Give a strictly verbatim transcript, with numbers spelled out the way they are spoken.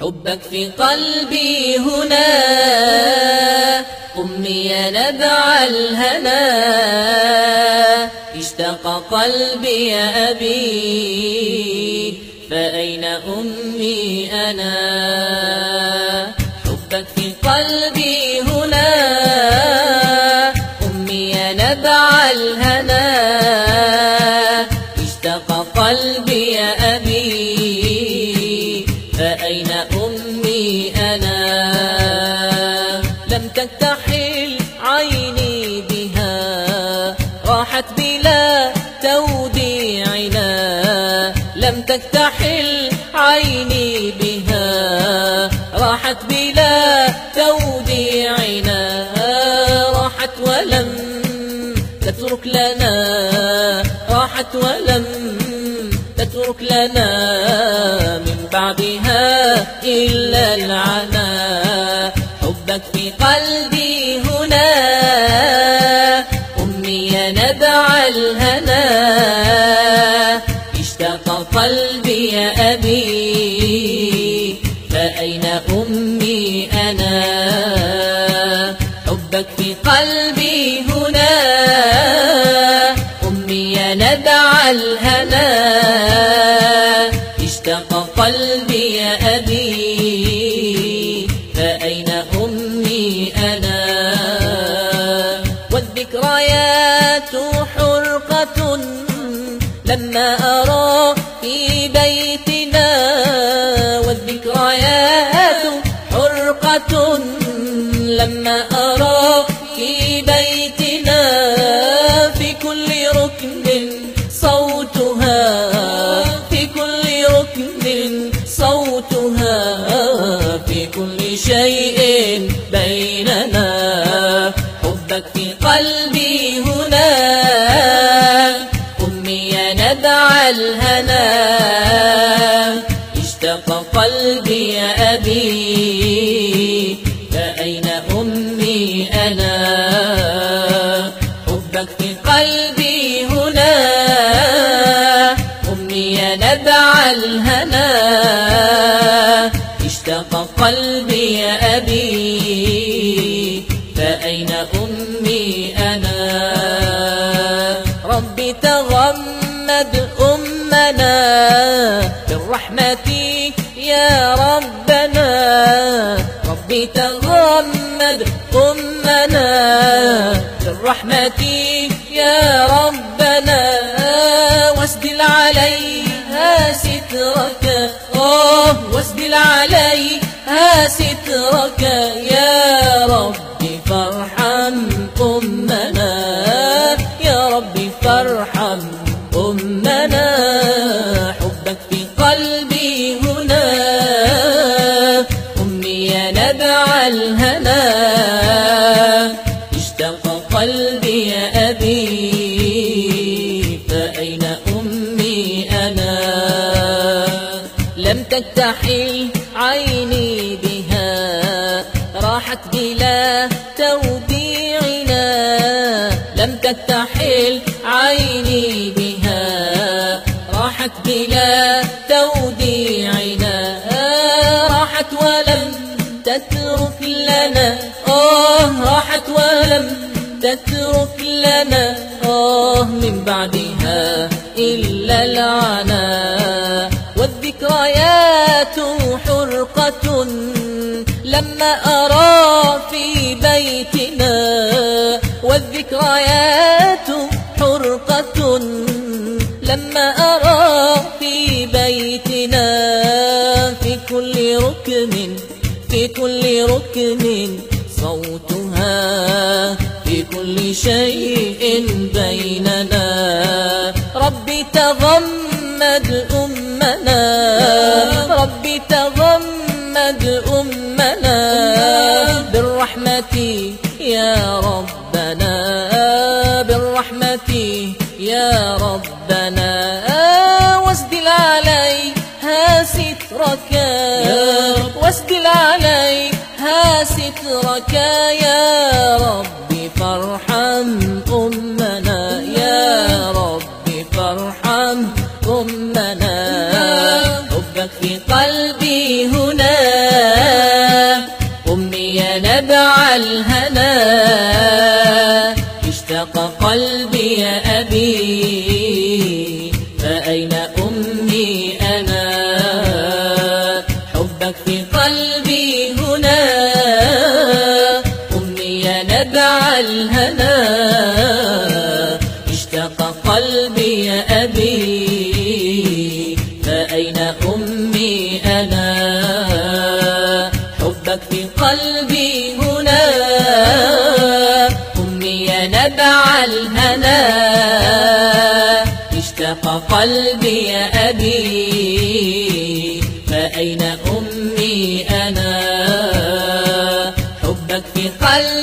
حبك في قلبي هنا أمي نبع الهنا، اشتاق قلبي يا أبي فأين أمي أنا. حبك في قلبي هنا أمي نبع الهنا، اشتاق قلبي يا أبي فأين أمي أنا. لم تكتحل عيني بها راحت بلا توديعنا، لم تكتحل عيني بها راحت بلا توديعنا، راحت ولم تترك لنا، راحت ولم تترك لنا من بعدها إلا العنا. حبك في قلبي هنا أمي نبع الهنا، اشتاق قلبي يا أبي فأين أمي أنا. حبك في قلبي هنا أمي نبع الهنا، اشتاق قلبي يا أبي فأين أمي أنا. والذكريات حرقة لما أرى في بيتنا، والذكريات حرقة لما أرى في بيتنا، في كل ركن صوتها، في كل ركن صوتها، في كل شيء بيننا. حبك في قلبي هنا أمي نبع الهنا، اشتاق قلبي يا أبي فأين أمي أنا. حبك في قلبي هنا أمي نبع الهنا، اشتاق قلبي يا أبي فأين أمي أنا. ربي تغمد أمنا بالرحمة يا ربنا، ربي تغمد أمنا بالرحمة يا ربنا، واسدل عليها سترك، أوه واسدل عليها سترك يا ربي فارحم أمنا، يا ربي فارحم أمنا. حبك في قلبي هنا أمي نبع الهنا، اشتاق قلبي يا أبي فأين أمي أنا. لم تكتحل عيني بها راحت بلا توديعنا، لم تكتحل عيني بها راحت بلا توديعنا، راحت ولم تترك لنا، آه راحت ولم تترك لنا، آه من بعدها إلا العنا. والذكريات حرقة لما أرى في بيتنا، والذكريات حرقة لما أرى في بيتنا، في كل ركن في كل ركن صوتها، في كل شيء بيننا. ربي تغمد أمنا، ربي تغمد أمنا بالرحمة يا ربنا، بالرحمة يا ربنا، واسدل عليها سترك، واسدل عليها سترك يا ربي فارحم أمنا، يا ربي فارحم أمنا. حبك في قلبي هنا الهنا اشتاق قلبي يا أبي فأين أمي أنا حبك في قلبي هنا أمي يا نبع الهنا اشتاق قلبي يا أبي فأين أمي أنا حبك في قلبي هنا أمي يا نبع الهنا اشتاق قلبي يا أبي فأين أمي أنا حبك في قلبي